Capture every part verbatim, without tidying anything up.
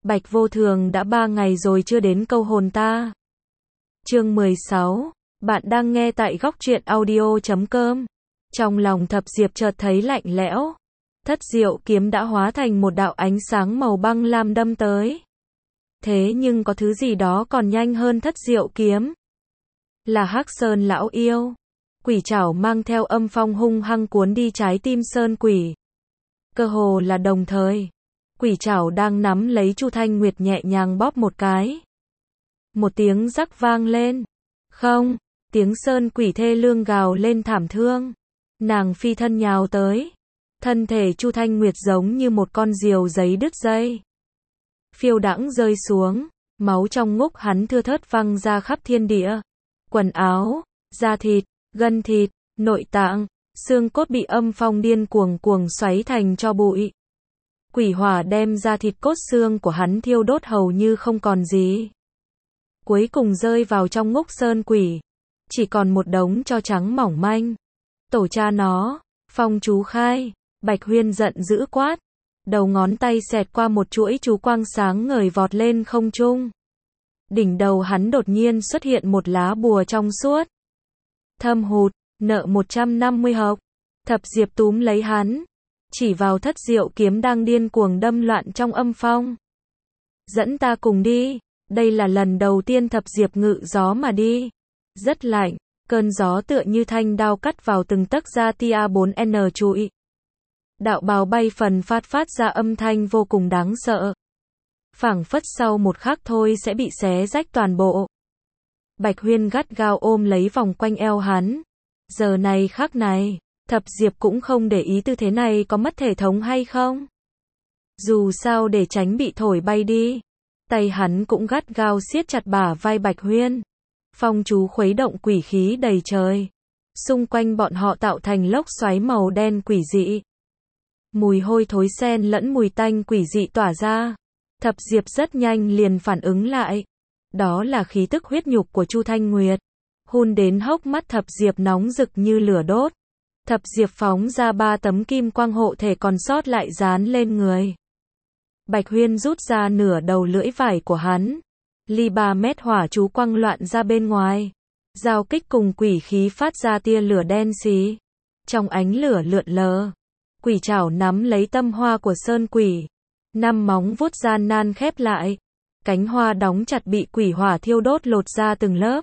Bạch Vô Thường đã ba ngày rồi chưa đến câu hồn ta. Chương mười sáu, bạn đang nghe tại góc truyện audio chấm com. Trong lòng Thập Diệp chợt thấy lạnh lẽo. Thất Diệu kiếm đã hóa thành một đạo ánh sáng màu băng lam đâm tới. Thế nhưng có thứ gì đó còn nhanh hơn Thất Diệu kiếm. Là Hắc Sơn lão yêu. Quỷ trảo mang theo âm phong hung hăng cuốn đi trái tim Sơn Quỷ. Cơ hồ là đồng thời. Quỷ trảo đang nắm lấy Chu Thanh Nguyệt nhẹ nhàng bóp một cái. Một tiếng rắc vang lên. Không, tiếng Sơn Quỷ thê lương gào lên thảm thương. Nàng phi thân nhào tới. Thân thể Chu Thanh Nguyệt giống như một con diều giấy đứt dây. Phiêu đãng rơi xuống, máu trong ngúc hắn thưa thớt văng ra khắp thiên địa. Quần áo, da thịt, gân thịt, nội tạng, xương cốt bị âm phong điên cuồng cuồng xoáy thành tro bụi. Quỷ hỏa đem da thịt cốt xương của hắn thiêu đốt hầu như không còn gì. Cuối cùng rơi vào trong ngúc Sơn Quỷ. Chỉ còn một đống tro trắng mỏng manh. Tổ cha nó, phong chú khai, Bạch Huyên giận dữ quát. Đầu ngón tay xẹt qua một chuỗi chú quang sáng ngời vọt lên không trung. Đỉnh đầu hắn đột nhiên xuất hiện một lá bùa trong suốt. Thâm hụt, nợ một trăm năm mươi hộc. Thập Diệp túm lấy hắn. Chỉ vào Thất Diệu kiếm đang điên cuồng đâm loạn trong âm phong. Dẫn ta cùng đi. Đây là lần đầu tiên Thập Diệp ngự gió mà đi. Rất lạnh, cơn gió tựa như thanh đao cắt vào từng tấc da tia bốn N trụi. Đạo bào bay phần phát phát ra âm thanh vô cùng đáng sợ. Phảng phất sau một khắc thôi sẽ bị xé rách toàn bộ. Bạch Huyên gắt gao ôm lấy vòng quanh eo hắn. Giờ này khắc này, Thập Diệp cũng không để ý tư thế này có mất thể thống hay không. Dù sao để tránh bị thổi bay đi. Tay hắn cũng gắt gao siết chặt bả vai Bạch Huyên. Phong chú khuấy động quỷ khí đầy trời. Xung quanh bọn họ tạo thành lốc xoáy màu đen quỷ dị. Mùi hôi thối xen lẫn mùi tanh quỷ dị tỏa ra. Thập Diệp rất nhanh liền phản ứng lại. Đó là khí tức huyết nhục của Chu Thanh Nguyệt. Hun đến hốc mắt Thập Diệp nóng rực như lửa đốt. Thập Diệp phóng ra ba tấm kim quang hộ thể còn sót lại dán lên người. Bạch Huyên rút ra nửa đầu lưỡi vải của hắn. Ly ba mét hỏa chú quang loạn ra bên ngoài. Giao kích cùng quỷ khí phát ra tia lửa đen xí. Trong ánh lửa lượn lờ. Quỷ trảo nắm lấy tâm hoa của Sơn Quỷ. Năm móng vuốt gian nan khép lại. Cánh hoa đóng chặt bị quỷ hỏa thiêu đốt lột ra từng lớp.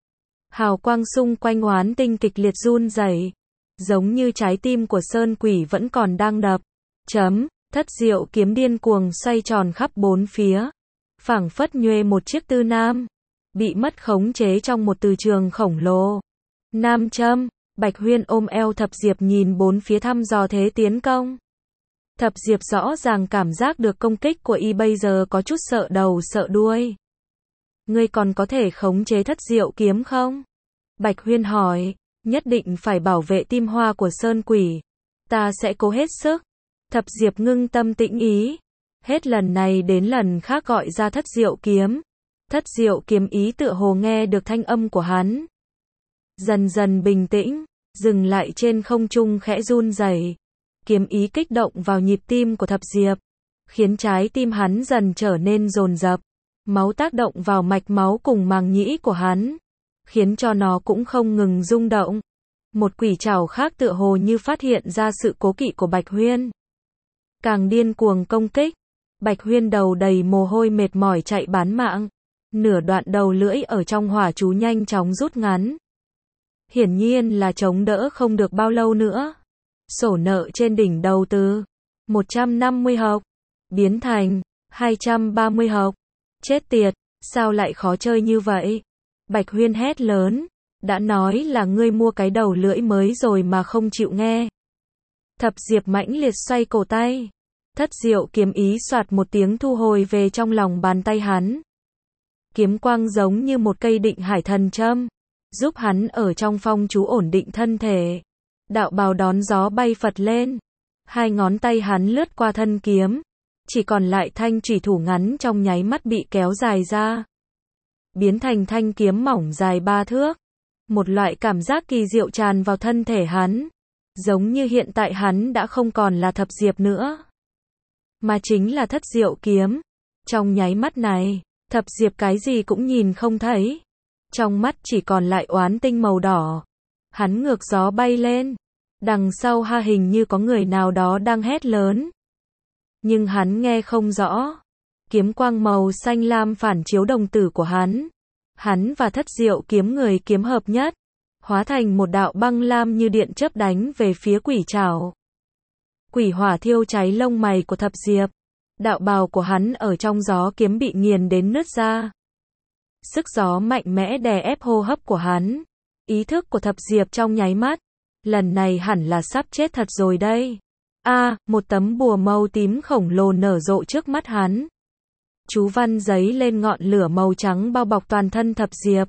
Hào quang xung quanh oán tinh kịch liệt run rẩy. Giống như trái tim của Sơn Quỷ vẫn còn đang đập. Chấm, Thất Diệu kiếm điên cuồng xoay tròn khắp bốn phía. Phảng phất nhuê một chiếc tư nam. Bị mất khống chế trong một từ trường khổng lồ. Nam châm, Bạch Huyên ôm eo Thập Diệp nhìn bốn phía thăm dò thế tiến công. Thập Diệp rõ ràng cảm giác được công kích của y bây giờ có chút sợ đầu sợ đuôi. Ngươi còn có thể khống chế Thất Diệu kiếm không? Bạch Huyên hỏi, nhất định phải bảo vệ tim hoa của Sơn Quỷ. Ta sẽ cố hết sức. Thập Diệp ngưng tâm tĩnh ý. Hết lần này đến lần khác gọi ra Thất Diệu kiếm. Thất Diệu kiếm ý tựa hồ nghe được thanh âm của hắn. Dần dần bình tĩnh, dừng lại trên không trung khẽ run rẩy. Kiếm ý kích động vào nhịp tim của Thập Diệp, khiến trái tim hắn dần trở nên dồn dập. Máu tác động vào mạch máu cùng màng nhĩ của hắn, khiến cho nó cũng không ngừng rung động. Một quỷ trảo khác tựa hồ như phát hiện ra sự cố kỵ của Bạch Huyên. Càng điên cuồng công kích. Bạch Huyên đầu đầy mồ hôi mệt mỏi chạy bán mạng. Nửa đoạn đầu lưỡi ở trong hỏa chú nhanh chóng rút ngắn. Hiển nhiên là chống đỡ không được bao lâu nữa. Sổ nợ trên đỉnh đầu từ một trăm năm mươi hộc biến thành hai trăm ba mươi hộc. Chết tiệt, sao lại khó chơi như vậy? Bạch Huyên hét lớn, đã nói là ngươi mua cái đầu lưỡi mới rồi mà không chịu nghe. Thập Diệp mãnh liệt xoay cổ tay. Thất Diệu kiếm ý soạt một tiếng thu hồi về trong lòng bàn tay hắn. Kiếm quang giống như một cây định hải thần châm, giúp hắn ở trong phong chú ổn định thân thể. Đạo bào đón gió bay phật lên. Hai ngón tay hắn lướt qua thân kiếm. Chỉ còn lại thanh chủy thủ ngắn trong nháy mắt bị kéo dài ra. Biến thành thanh kiếm mỏng dài ba thước. Một loại cảm giác kỳ diệu tràn vào thân thể hắn. Giống như hiện tại hắn đã không còn là Thập Diệp nữa. Mà chính là Thất Diệu kiếm. Trong nháy mắt này, Thập Diệp cái gì cũng nhìn không thấy. Trong mắt chỉ còn lại oán tinh màu đỏ. Hắn ngược gió bay lên. Đằng sau ha hình như có người nào đó đang hét lớn. Nhưng hắn nghe không rõ. Kiếm quang màu xanh lam phản chiếu đồng tử của hắn. Hắn và Thất Diệu kiếm người kiếm hợp nhất. Hóa thành một đạo băng lam như điện chớp đánh về phía quỷ trảo. Quỷ hỏa thiêu cháy lông mày của Thập Diệp. Đạo bào của hắn ở trong gió kiếm bị nghiền đến nứt ra. Sức gió mạnh mẽ đè ép hô hấp của hắn. Ý thức của Thập Diệp trong nháy mắt. Lần này hẳn là sắp chết thật rồi đây. A, à, một tấm bùa màu tím khổng lồ nở rộ trước mắt hắn. Chú văn giấy lên ngọn lửa màu trắng bao bọc toàn thân Thập Diệp.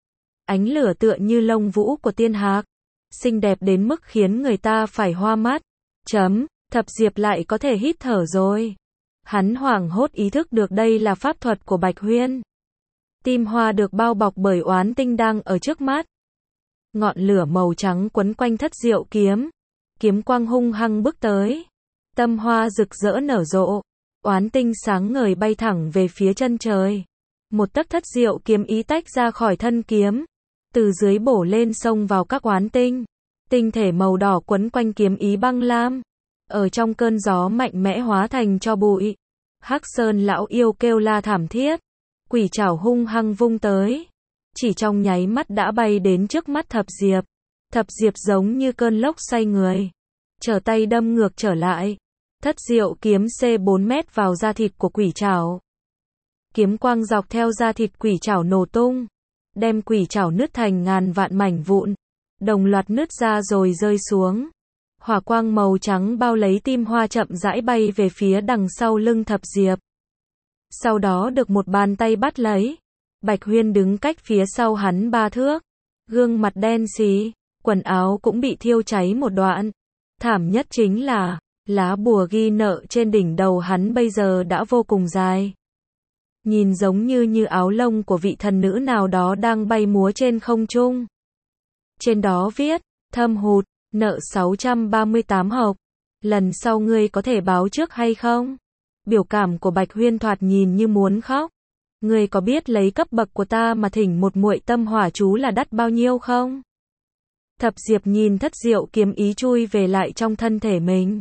Ánh lửa tựa như lông vũ của tiên hạc. Xinh đẹp đến mức khiến người ta phải hoa mắt. Chấm, Thập Diệp lại có thể hít thở rồi. Hắn hoảng hốt ý thức được đây là pháp thuật của Bạch Huyên. Tim hoa được bao bọc bởi oán tinh đang ở trước mắt. Ngọn lửa màu trắng quấn quanh Thất Diệu kiếm. Kiếm quang hung hăng bước tới. Tâm hoa rực rỡ nở rộ. Oán tinh sáng ngời bay thẳng về phía chân trời. Một tấc Thất Diệu kiếm ý tách ra khỏi thân kiếm. Từ dưới bổ lên xông vào các oán tinh. Tinh thể màu đỏ quấn quanh kiếm ý băng lam. Ở trong cơn gió mạnh mẽ hóa thành tro bụi. Hắc Sơn lão yêu kêu la thảm thiết. Quỷ trảo hung hăng vung tới. Chỉ trong nháy mắt đã bay đến trước mắt Thập Diệp. Thập Diệp giống như cơn lốc xoay người. Trở tay đâm ngược trở lại. Thất Diệu kiếm C bốn mét vào da thịt của quỷ trảo. Kiếm quang dọc theo da thịt quỷ trảo nổ tung. Đem quỷ trảo nứt thành ngàn vạn mảnh vụn. Đồng loạt nứt ra rồi rơi xuống. Hỏa quang màu trắng bao lấy tim hoa chậm rãi bay về phía đằng sau lưng Thập Diệp. Sau đó được một bàn tay bắt lấy. Bạch Huyên đứng cách phía sau hắn ba thước. Gương mặt đen xí, quần áo cũng bị thiêu cháy một đoạn. Thảm nhất chính là, lá bùa ghi nợ trên đỉnh đầu hắn bây giờ đã vô cùng dài. Nhìn giống như như áo lông của vị thần nữ nào đó đang bay múa trên không trung. Trên đó viết, thâm hụt, nợ sáu trăm ba mươi tám hộc. Lần sau ngươi có thể báo trước hay không? Biểu cảm của Bạch Huyên thoạt nhìn như muốn khóc. Ngươi có biết lấy cấp bậc của ta mà thỉnh một muội tâm hỏa chú là đắt bao nhiêu không? Thập Diệp nhìn Thất Diệu kiếm ý chui về lại trong thân thể mình.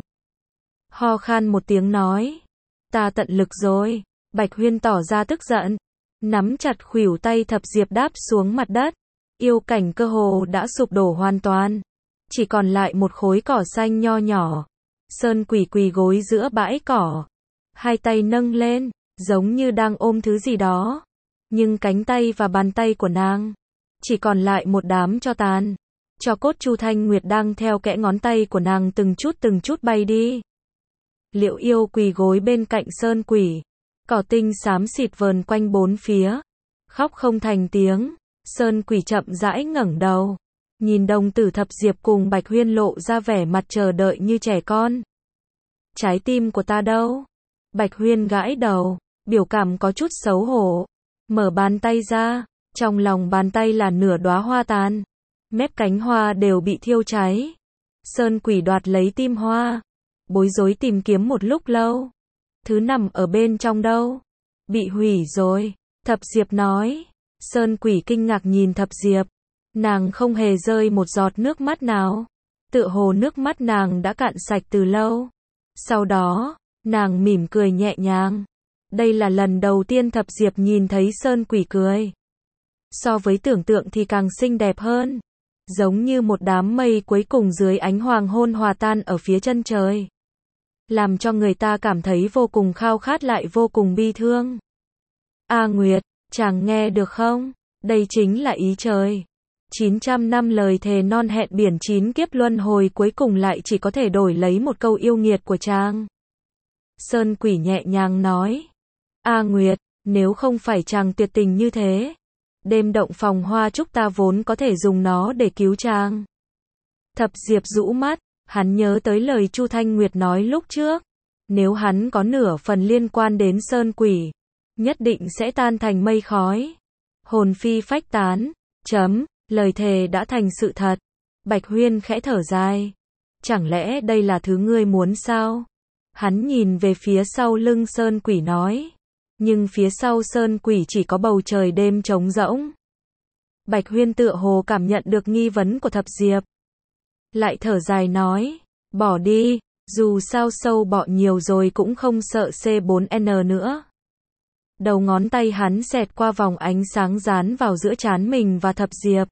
Ho khan một tiếng nói. Ta tận lực rồi. Bạch Huyên tỏ ra tức giận. Nắm chặt khuỷu tay Thập Diệp đáp xuống mặt đất. Yêu cảnh cơ hồ đã sụp đổ hoàn toàn. Chỉ còn lại một khối cỏ xanh nho nhỏ. Sơn Quỷ quỳ gối giữa bãi cỏ. Hai tay nâng lên, giống như đang ôm thứ gì đó. Nhưng cánh tay và bàn tay của nàng chỉ còn lại một đám tro tàn. Tro cốt Chu Thanh Nguyệt đang theo kẽ ngón tay của nàng từng chút từng chút bay đi. Liệu yêu quỳ gối bên cạnh Sơn Quỷ. Cỏ tinh xám xịt vờn quanh bốn phía. Khóc không thành tiếng. Sơn Quỷ chậm rãi ngẩng đầu. Nhìn đồng tử Thập Diệp cùng Bạch Huyên lộ ra vẻ mặt chờ đợi như trẻ con. Trái tim của ta đâu? Bạch Huyên gãi đầu, biểu cảm có chút xấu hổ. Mở bàn tay ra, trong lòng bàn tay là nửa đóa hoa tàn. Mép cánh hoa đều bị thiêu cháy. Sơn Quỷ đoạt lấy tim hoa. Bối rối tìm kiếm một lúc lâu. Thứ nằm ở bên trong đâu? Bị hủy rồi. Thập Diệp nói. Sơn Quỷ kinh ngạc nhìn Thập Diệp. Nàng không hề rơi một giọt nước mắt nào. Tựa hồ nước mắt nàng đã cạn sạch từ lâu. Sau đó, nàng mỉm cười nhẹ nhàng. Đây là lần đầu tiên Thập Diệp nhìn thấy Sơn Quỷ cười. So với tưởng tượng thì càng xinh đẹp hơn. Giống như một đám mây cuối cùng dưới ánh hoàng hôn hòa tan ở phía chân trời. Làm cho người ta cảm thấy vô cùng khao khát lại vô cùng bi thương. A Nguyệt, chàng nghe được không? Đây chính là ý trời. chín trăm năm lời thề non hẹn biển chín kiếp luân hồi cuối cùng lại chỉ có thể đổi lấy một câu yêu nghiệt của chàng. Sơn Quỷ nhẹ nhàng nói. A Nguyệt, nếu không phải chàng tuyệt tình như thế, đêm động phòng hoa trúc ta vốn có thể dùng nó để cứu chàng. Thập Diệp rũ mắt, hắn nhớ tới lời Chu Thanh Nguyệt nói lúc trước. Nếu hắn có nửa phần liên quan đến Sơn Quỷ, nhất định sẽ tan thành mây khói. Hồn phi phách tán. Chấm, lời thề đã thành sự thật. Bạch Huyên khẽ thở dài. Chẳng lẽ đây là thứ ngươi muốn sao? Hắn nhìn về phía sau lưng Sơn Quỷ nói. nhưng phía sau sơn quỷ chỉ có bầu trời đêm trống rỗng. Bạch Huyên tựa hồ cảm nhận được nghi vấn của Thập Diệp. Lại thở dài nói, bỏ đi, dù sao sâu bọ nhiều rồi cũng không sợ C bốn N nữa. Đầu ngón tay hắn xẹt qua vòng ánh sáng dán vào giữa trán mình và Thập Diệp.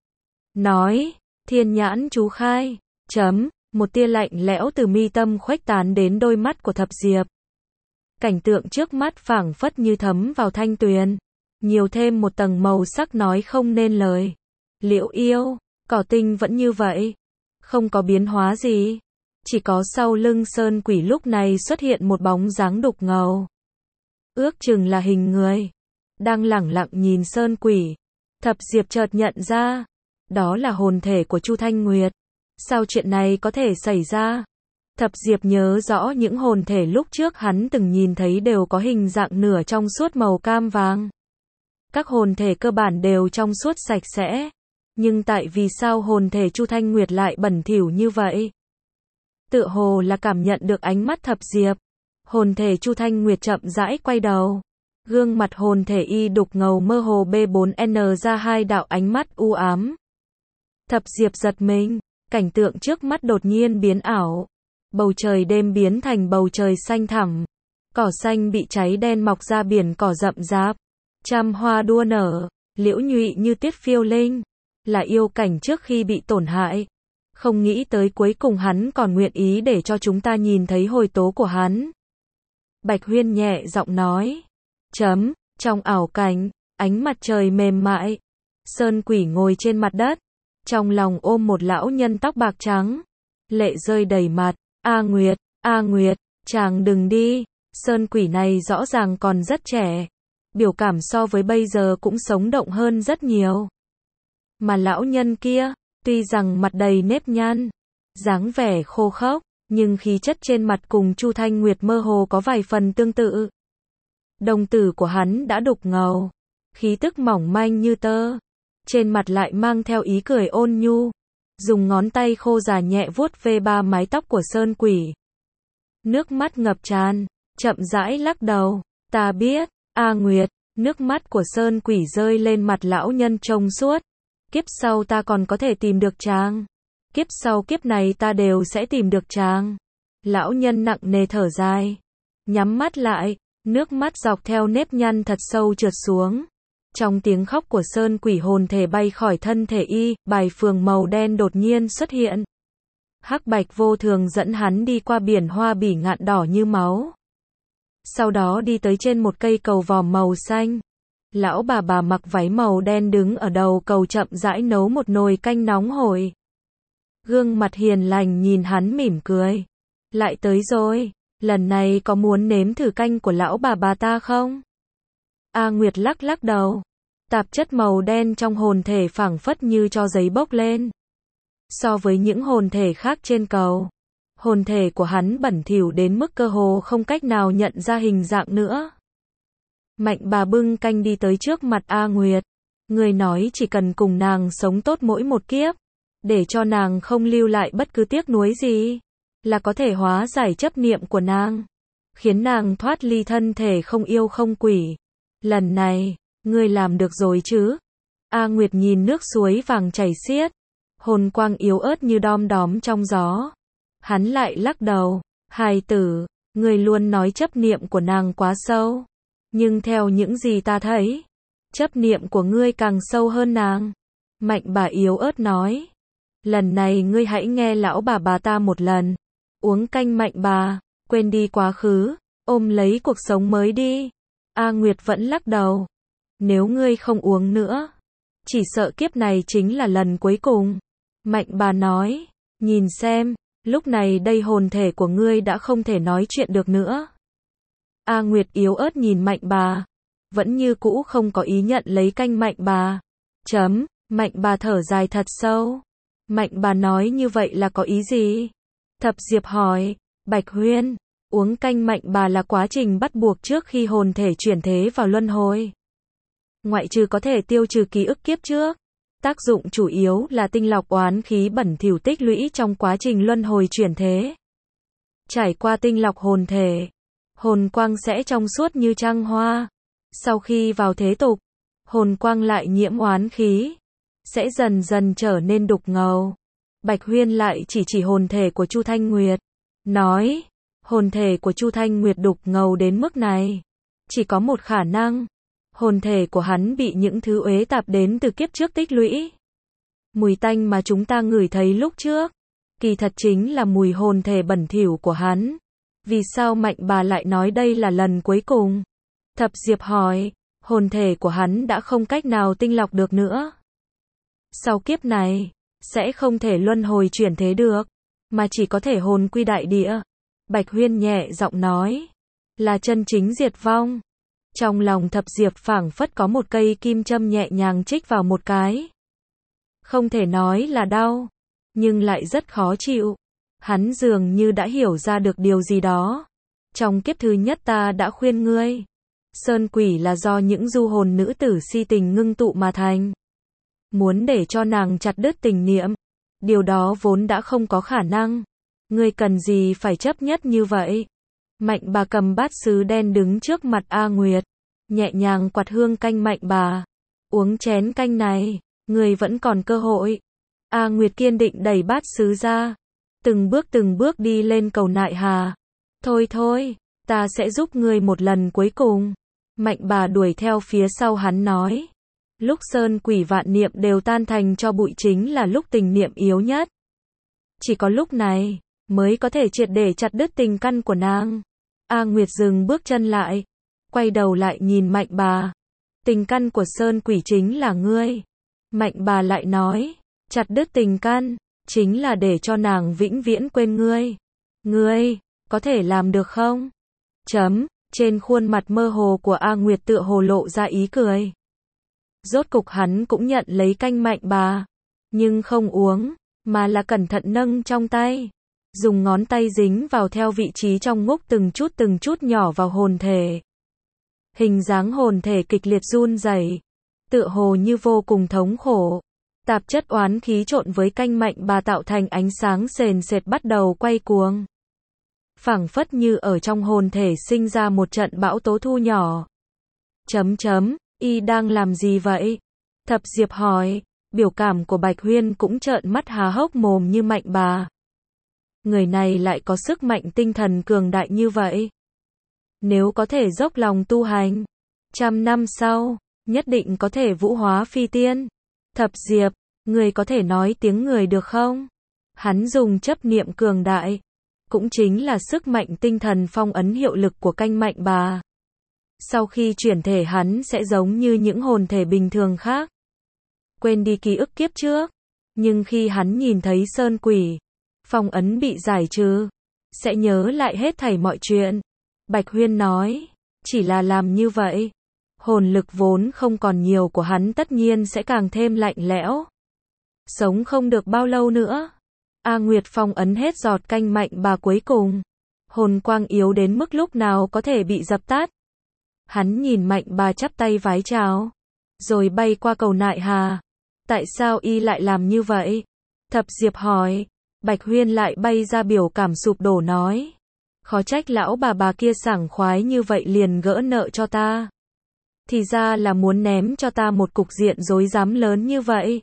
Nói, thiên nhãn chú khai, chấm, một tia lạnh lẽo từ mi tâm khuếch tán đến đôi mắt của Thập Diệp. Cảnh tượng trước mắt phảng phất như thấm vào thanh tuyền, nhiều thêm một tầng màu sắc nói không nên lời. Liễu yêu, cỏ tinh vẫn như vậy, không có biến hóa gì. Chỉ có sau lưng sơn quỷ lúc này xuất hiện một bóng dáng đục ngầu. Ước chừng là hình người, đang lẳng lặng nhìn sơn quỷ. Thập Diệp chợt nhận ra, đó là hồn thể của Chu Thanh Nguyệt. Sao chuyện này có thể xảy ra? Thập Diệp nhớ rõ những hồn thể lúc trước hắn từng nhìn thấy đều có hình dạng nửa trong suốt màu cam vàng. Các hồn thể cơ bản đều trong suốt sạch sẽ. Nhưng tại vì sao hồn thể Chu Thanh Nguyệt lại bẩn thỉu như vậy? Tựa hồ là cảm nhận được ánh mắt Thập Diệp. Hồn thể Chu Thanh Nguyệt chậm rãi quay đầu. Gương mặt hồn thể y đục ngầu mơ hồ B bốn N ra hai đạo ánh mắt u ám. Thập Diệp giật mình, cảnh tượng trước mắt đột nhiên biến ảo. Bầu trời đêm biến thành bầu trời xanh thẳm. Cỏ xanh bị cháy đen mọc ra biển cỏ rậm rạp. Trăm hoa đua nở, liễu nhụy như tuyết phiêu linh. Là yêu cảnh trước khi bị tổn hại. Không nghĩ tới cuối cùng hắn còn nguyện ý để cho chúng ta nhìn thấy hồi tố của hắn. Bạch Huyên nhẹ giọng nói. Chấm, trong ảo cảnh, ánh mặt trời mềm mại. Sơn quỷ ngồi trên mặt đất. Trong lòng ôm một lão nhân tóc bạc trắng. Lệ rơi đầy mặt. A Nguyệt, A Nguyệt, chàng đừng đi. Sơn quỷ này rõ ràng còn rất trẻ. Biểu cảm so với bây giờ cũng sống động hơn rất nhiều. Mà lão nhân kia, tuy rằng mặt đầy nếp nhăn, dáng vẻ khô khốc, nhưng khí chất trên mặt cùng Chu Thanh Nguyệt mơ hồ có vài phần tương tự. Đồng tử của hắn đã đục ngầu, khí tức mỏng manh như tơ, trên mặt lại mang theo ý cười ôn nhu, dùng ngón tay khô già nhẹ vuốt ve ba mái tóc của sơn quỷ. Nước mắt ngập tràn, chậm rãi lắc đầu, ta biết, A Nguyệt, nước mắt của sơn quỷ rơi lên mặt lão nhân trông suốt. Kiếp sau ta còn có thể tìm được chàng. Kiếp sau kiếp này ta đều sẽ tìm được chàng. Lão nhân nặng nề thở dài. Nhắm mắt lại, nước mắt dọc theo nếp nhăn thật sâu trượt xuống. Trong tiếng khóc của sơn quỷ hồn thể bay khỏi thân thể y, bài phường màu đen đột nhiên xuất hiện. Hắc bạch vô thường dẫn hắn đi qua biển hoa bỉ ngạn đỏ như máu. Sau đó đi tới trên một cây cầu vòm màu xanh. Lão bà bà mặc váy màu đen đứng ở đầu cầu chậm rãi nấu một nồi canh nóng hổi. Gương mặt hiền lành nhìn hắn mỉm cười. Lại tới rồi, lần này có muốn nếm thử canh của lão bà bà ta không? A Nguyệt lắc lắc đầu. Tạp chất màu đen trong hồn thể phảng phất như cho giấy bốc lên. So với những hồn thể khác trên cầu, hồn thể của hắn bẩn thỉu đến mức cơ hồ không cách nào nhận ra hình dạng nữa. Mạnh bà bưng canh đi tới trước mặt A Nguyệt. Người nói chỉ cần cùng nàng sống tốt mỗi một kiếp, để cho nàng không lưu lại bất cứ tiếc nuối gì, là có thể hóa giải chấp niệm của nàng, khiến nàng thoát ly thân thể không yêu không quỷ. Lần này, ngươi làm được rồi chứ? A Nguyệt nhìn nước suối vàng chảy xiết, hồn quang yếu ớt như đom đóm trong gió. Hắn lại lắc đầu, hài tử, ngươi luôn nói chấp niệm của nàng quá sâu. Nhưng theo những gì ta thấy, chấp niệm của ngươi càng sâu hơn nàng. Mạnh bà yếu ớt nói. Lần này ngươi hãy nghe lão bà bà ta một lần. Uống canh mạnh bà, quên đi quá khứ, ôm lấy cuộc sống mới đi. A Nguyệt vẫn lắc đầu. Nếu ngươi không uống nữa, chỉ sợ kiếp này chính là lần cuối cùng. Mạnh bà nói. Nhìn xem, lúc này đây hồn thể của ngươi đã không thể nói chuyện được nữa. A Nguyệt yếu ớt nhìn mạnh bà, vẫn như cũ không có ý nhận lấy canh mạnh bà. Chấm, mạnh bà thở dài thật sâu. Mạnh bà nói như vậy là có ý gì? Thập Diệp hỏi. Bạch Huyên, uống canh mạnh bà là quá trình bắt buộc trước khi hồn thể chuyển thế vào luân hồi. Ngoại trừ có thể tiêu trừ ký ức kiếp trước, tác dụng chủ yếu là tinh lọc oán khí bẩn thỉu tích lũy trong quá trình luân hồi chuyển thế. Trải qua tinh lọc hồn thể, hồn quang sẽ trong suốt như trăng hoa. Sau khi vào thế tục, hồn quang lại nhiễm oán khí, sẽ dần dần trở nên đục ngầu. Bạch Huyên lại chỉ chỉ hồn thể của Chu Thanh Nguyệt, nói, hồn thể của Chu Thanh Nguyệt đục ngầu đến mức này, chỉ có một khả năng, hồn thể của hắn bị những thứ uế tạp đến từ kiếp trước tích lũy. Mùi tanh mà chúng ta ngửi thấy lúc trước, kỳ thật chính là mùi hồn thể bẩn thỉu của hắn. Vì sao Mạnh bà lại nói đây là lần cuối cùng? Thập Diệp hỏi, hồn thể của hắn đã không cách nào tinh lọc được nữa. Sau kiếp này, sẽ không thể luân hồi chuyển thế được, mà chỉ có thể hồn quy đại địa. Bạch Huyên nhẹ giọng nói, là chân chính diệt vong. Trong lòng Thập Diệp phảng phất có một cây kim châm nhẹ nhàng chích vào một cái. Không thể nói là đau, nhưng lại rất khó chịu. Hắn dường như đã hiểu ra được điều gì đó. Trong kiếp thứ nhất ta đã khuyên ngươi, sơn quỷ là do những du hồn nữ tử si tình ngưng tụ mà thành. Muốn để cho nàng chặt đứt tình niệm, điều đó vốn đã không có khả năng. Ngươi cần gì phải chấp nhất như vậy? Mạnh bà cầm bát sứ đen đứng trước mặt A Nguyệt, nhẹ nhàng quạt hương canh. Mạnh bà, uống chén canh này, ngươi vẫn còn cơ hội. A Nguyệt kiên định đẩy bát sứ ra, từng bước từng bước đi lên cầu nại hà. Thôi thôi, ta sẽ giúp ngươi một lần cuối cùng. Mạnh bà đuổi theo phía sau hắn nói, lúc sơn quỷ vạn niệm đều tan thành cho bụi chính là lúc tình niệm yếu nhất. Chỉ có lúc này, mới có thể triệt để chặt đứt tình căn của nàng. A Nguyệt dừng bước chân lại, quay đầu lại nhìn Mạnh bà. Tình căn của sơn quỷ chính là ngươi. Mạnh bà lại nói, chặt đứt tình căn, chính là để cho nàng vĩnh viễn quên ngươi. Ngươi, có thể làm được không? Chấm, trên khuôn mặt mơ hồ của A Nguyệt tựa hồ lộ ra ý cười. Rốt cục hắn cũng nhận lấy canh Mạnh bà, nhưng không uống, mà là cẩn thận nâng trong tay. Dùng ngón tay dính vào theo vị trí trong ngúc từng chút từng chút nhỏ vào hồn thể. Hình dáng hồn thể kịch liệt run rẩy, tựa hồ như vô cùng thống khổ. Tạp chất oán khí trộn với canh Mạnh bà tạo thành ánh sáng sền sệt bắt đầu quay cuồng. Phảng phất như ở trong hồn thể sinh ra một trận bão tố thu nhỏ. Chấm chấm, y đang làm gì vậy? Thập Diệp hỏi, biểu cảm của Bạch Huyên cũng trợn mắt há hốc mồm như Mạnh bà. Người này lại có sức mạnh tinh thần cường đại như vậy. Nếu có thể dốc lòng tu hành, trăm năm sau, nhất định có thể vũ hóa phi tiên. Thập Diệp, người có thể nói tiếng người được không? Hắn dùng chấp niệm cường đại, cũng chính là sức mạnh tinh thần phong ấn hiệu lực của canh Mạnh bà. Sau khi chuyển thể hắn sẽ giống như những hồn thể bình thường khác. Quên đi ký ức kiếp trước. Nhưng khi hắn nhìn thấy sơn quỷ, phong ấn bị giải trừ, sẽ nhớ lại hết thảy mọi chuyện. Bạch Huyên nói, chỉ là làm như vậy, hồn lực vốn không còn nhiều của hắn tất nhiên sẽ càng thêm lạnh lẽo. Sống không được bao lâu nữa. A Nguyệt phong ấn hết giọt canh Mạnh bà cuối cùng. Hồn quang yếu đến mức lúc nào có thể bị dập tắt. Hắn nhìn Mạnh bà chắp tay vái chào, rồi bay qua cầu nại hà. Tại sao y lại làm như vậy? Thập Diệp hỏi. Bạch Huyên lại bay ra biểu cảm sụp đổ nói, khó trách lão bà bà kia sảng khoái như vậy liền gỡ nợ cho ta. Thì ra là muốn ném cho ta một cục diện rối rắm lớn như vậy.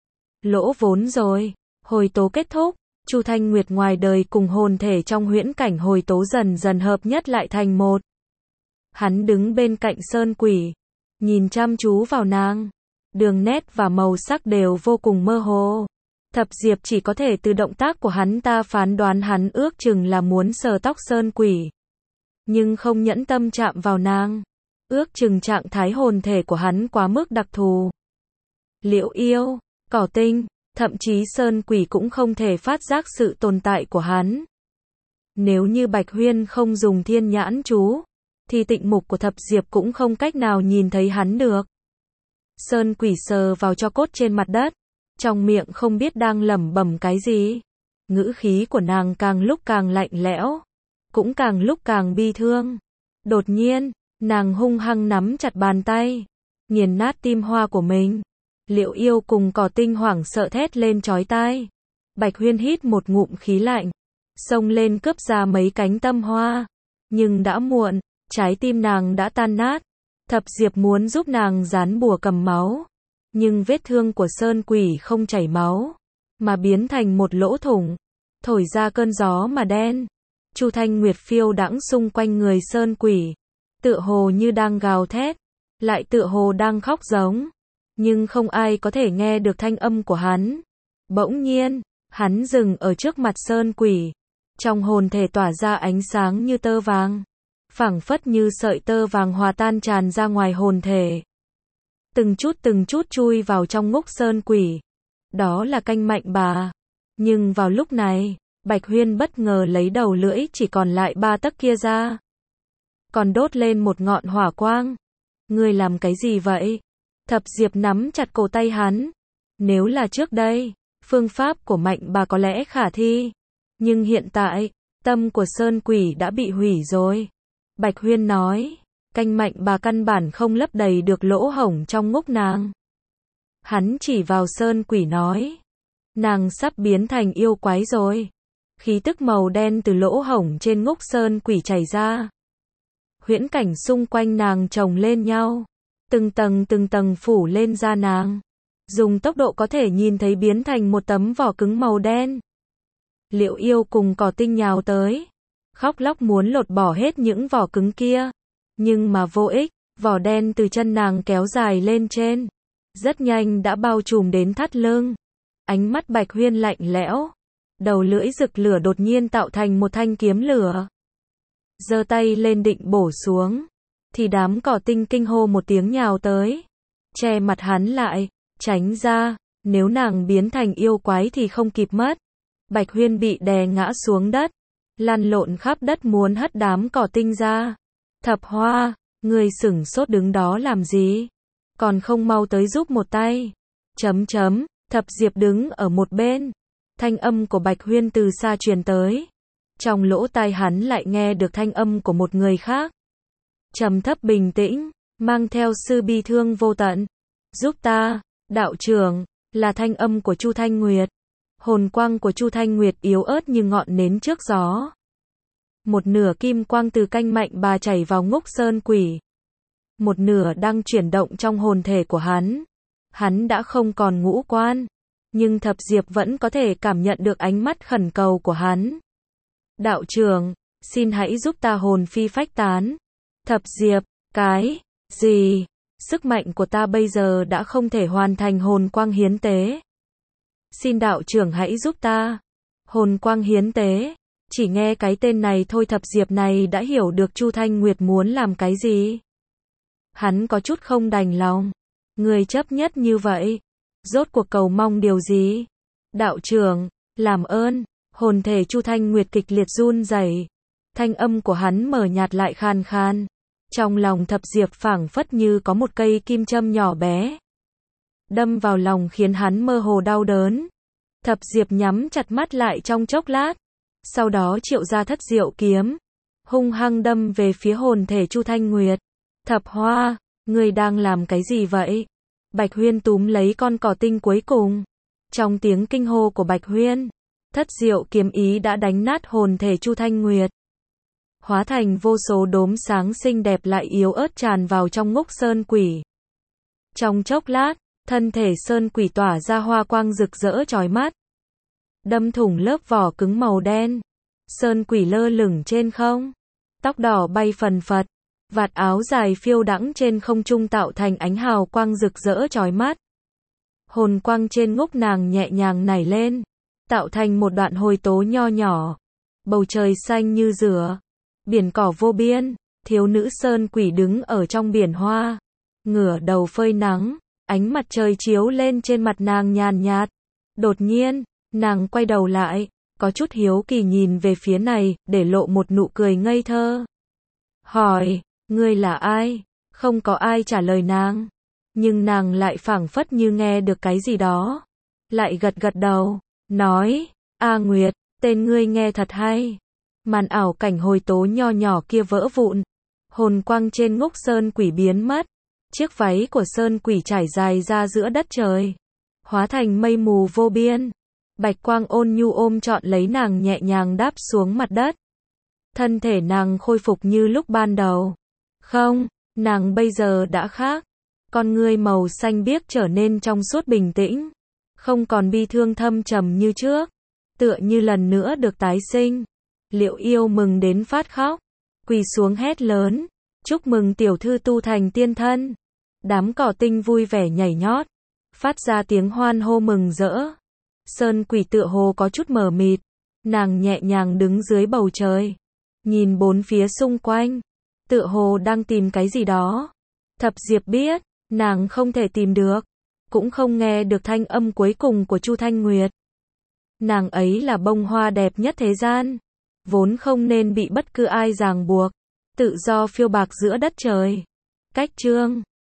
Lỗ vốn rồi. Hồi tố kết thúc, Chu Thanh Nguyệt ngoài đời cùng hồn thể trong huyễn cảnh hồi tố dần dần hợp nhất lại thành một. Hắn đứng bên cạnh sơn quỷ, nhìn chăm chú vào nàng. Đường nét và màu sắc đều vô cùng mơ hồ. Thập Diệp chỉ có thể từ động tác của hắn ta phán đoán hắn ước chừng là muốn sờ tóc sơn quỷ, nhưng không nhẫn tâm chạm vào nàng. Ước chừng trạng thái hồn thể của hắn quá mức đặc thù. Liễu Yêu, Cỏ Tinh, thậm chí sơn quỷ cũng không thể phát giác sự tồn tại của hắn. Nếu như Bạch Huyên không dùng thiên nhãn chú, thì tịnh mục của Thập Diệp cũng không cách nào nhìn thấy hắn được. Sơn quỷ sờ vào tro cốt trên mặt đất, trong miệng không biết đang lẩm bẩm cái gì. Ngữ khí của nàng càng lúc càng lạnh lẽo, cũng càng lúc càng bi thương. Đột nhiên, nàng hung hăng nắm chặt bàn tay, nghiền nát tim hoa của mình. Liễu Yêu cùng Cỏ Tinh hoảng sợ thét lên chói tai. Bạch Huyên hít một ngụm khí lạnh, xông lên cướp ra mấy cánh tâm hoa. Nhưng đã muộn, trái tim nàng đã tan nát. Thập Diệp muốn giúp nàng dán bùa cầm máu, nhưng vết thương của Sơn Quỷ không chảy máu, mà biến thành một lỗ thủng, thổi ra cơn gió mà đen. Chu Thanh Nguyệt phiêu đãng xung quanh người Sơn Quỷ, tựa hồ như đang gào thét, lại tựa hồ đang khóc giống, nhưng không ai có thể nghe được thanh âm của hắn. Bỗng nhiên, hắn dừng ở trước mặt Sơn Quỷ, trong hồn thể tỏa ra ánh sáng như tơ vàng, phảng phất như sợi tơ vàng hòa tan tràn ra ngoài hồn thể, từng chút từng chút chui vào trong ngúc Sơn Quỷ. Đó là canh mạnh bà. Nhưng vào lúc này, Bạch Huyên bất ngờ lấy đầu lưỡi chỉ còn lại ba tấc kia ra, còn đốt lên một ngọn hỏa quang. Ngươi làm cái gì vậy? Thập Diệp nắm chặt cổ tay hắn. Nếu là trước đây, phương pháp của mạnh bà có lẽ khả thi, nhưng hiện tại, tâm của Sơn Quỷ đã bị hủy rồi. Bạch Huyên nói, canh mạnh bà căn bản không lấp đầy được lỗ hổng trong ngúc nàng. Hắn chỉ vào Sơn Quỷ nói, nàng sắp biến thành yêu quái rồi. Khí tức màu đen từ lỗ hổng trên ngúc Sơn Quỷ chảy ra. Huyễn cảnh xung quanh nàng chồng lên nhau, từng tầng từng tầng phủ lên da nàng, dùng tốc độ có thể nhìn thấy biến thành một tấm vỏ cứng màu đen. Liệu yêu cùng cỏ tinh nhào tới, khóc lóc muốn lột bỏ hết những vỏ cứng kia, nhưng mà vô ích. Vỏ đen từ chân nàng kéo dài lên trên, rất nhanh đã bao trùm đến thắt lưng. Ánh mắt Bạch Huyên lạnh lẽo, đầu lưỡi rực lửa đột nhiên tạo thành một thanh kiếm lửa, giơ tay lên định bổ xuống, thì đám cỏ tinh kinh hô một tiếng nhào tới, che mặt hắn lại, tránh ra. Nếu nàng biến thành yêu quái thì không kịp mất. Bạch Huyên bị đè ngã xuống đất, lăn lộn khắp đất muốn hất đám cỏ tinh ra. Thập Hoa, người sửng sốt đứng đó làm gì? Còn không mau tới giúp một tay. Chấm chấm, Thập Diệp đứng ở một bên. Thanh âm của Bạch Huyên từ xa truyền tới. Trong lỗ tai hắn lại nghe được thanh âm của một người khác. Trầm thấp bình tĩnh, mang theo sự bi thương vô tận. Giúp ta, đạo trưởng, là thanh âm của Chu Thanh Nguyệt. Hồn quang của Chu Thanh Nguyệt yếu ớt như ngọn nến trước gió. Một nửa kim quang từ canh mạnh bà chảy vào ngúc Sơn Quỷ, một nửa đang chuyển động trong hồn thể của hắn. Hắn đã không còn ngũ quan, nhưng Thập Diệp vẫn có thể cảm nhận được ánh mắt khẩn cầu của hắn. Đạo trưởng, xin hãy giúp ta hồn phi phách tán. Thập Diệp, cái gì? Sức mạnh của ta bây giờ đã không thể hoàn thành hồn quang hiến tế. Xin đạo trưởng hãy giúp ta. Hồn quang hiến tế. Chỉ nghe cái tên này thôi Thập Diệp này đã hiểu được Chu Thanh Nguyệt muốn làm cái gì. Hắn có chút không đành lòng. Người chấp nhất như vậy, rốt cuộc cầu mong điều gì? Đạo trưởng, làm ơn. Hồn thể Chu Thanh Nguyệt kịch liệt run rẩy. Thanh âm của hắn mờ nhạt lại khan khan. Trong lòng Thập Diệp phảng phất như có một cây kim châm nhỏ bé, đâm vào lòng khiến hắn mơ hồ đau đớn. Thập Diệp nhắm chặt mắt lại trong chốc lát, sau đó triệu ra Thất Diệu kiếm, hung hăng đâm về phía hồn thể Chu Thanh Nguyệt. Thập Hoa, ngươi đang làm cái gì vậy? Bạch Huyên túm lấy con cỏ tinh cuối cùng. Trong tiếng kinh hô của Bạch Huyên, Thất Diệu kiếm ý đã đánh nát hồn thể Chu Thanh Nguyệt, hóa thành vô số đốm sáng xinh đẹp lại yếu ớt tràn vào trong ngúc Sơn Quỷ. Trong chốc lát, thân thể Sơn Quỷ tỏa ra hoa quang rực rỡ chói mắt, đâm thủng lớp vỏ cứng màu đen. Sơn Quỷ lơ lửng trên không, tóc đỏ bay phần phật, vạt áo dài phiêu đãng trên không trung tạo thành ánh hào quang rực rỡ chói mắt. Hồn quang trên ngúc nàng nhẹ nhàng nảy lên, tạo thành một đoạn hồi tố nho nhỏ. Bầu trời xanh như rửa, biển cỏ vô biên. Thiếu nữ Sơn Quỷ đứng ở trong biển hoa, ngửa đầu phơi nắng, ánh mặt trời chiếu lên trên mặt nàng nhàn nhạt. Đột nhiên, nàng quay đầu lại, có chút hiếu kỳ nhìn về phía này, để lộ một nụ cười ngây thơ. Hỏi, ngươi là ai? Không có ai trả lời nàng, nhưng nàng lại phảng phất như nghe được cái gì đó, lại gật gật đầu, nói, A Nguyệt, tên ngươi nghe thật hay. Màn ảo cảnh hồi tố nho nhỏ kia vỡ vụn, hồn quang trên ngúc Sơn Quỷ biến mất, chiếc váy của Sơn Quỷ trải dài ra giữa đất trời, hóa thành mây mù vô biên. Bạch quang ôn nhu ôm trọn lấy nàng nhẹ nhàng đáp xuống mặt đất. Thân thể nàng khôi phục như lúc ban đầu. Không, nàng bây giờ đã khác. Con ngươi màu xanh biếc trở nên trong suốt bình tĩnh. Không còn bi thương thâm trầm như trước. Tựa như lần nữa được tái sinh. Liệu yêu mừng đến phát khóc. Quỳ xuống hét lớn. Chúc mừng tiểu thư tu thành tiên thân. Đám cỏ tinh vui vẻ nhảy nhót. Phát ra tiếng hoan hô mừng rỡ. Sơn quỷ tựa hồ có chút mờ mịt. Nàng nhẹ nhàng đứng dưới bầu trời. Nhìn bốn phía xung quanh. Tựa hồ đang tìm cái gì đó. Thập Diệp biết, nàng không thể tìm được. Cũng không nghe được thanh âm cuối cùng của Chu Thanh Nguyệt. Nàng ấy là bông hoa đẹp nhất thế gian. Vốn không nên bị bất cứ ai ràng buộc. Tự do phiêu bạc giữa đất trời. Cách chương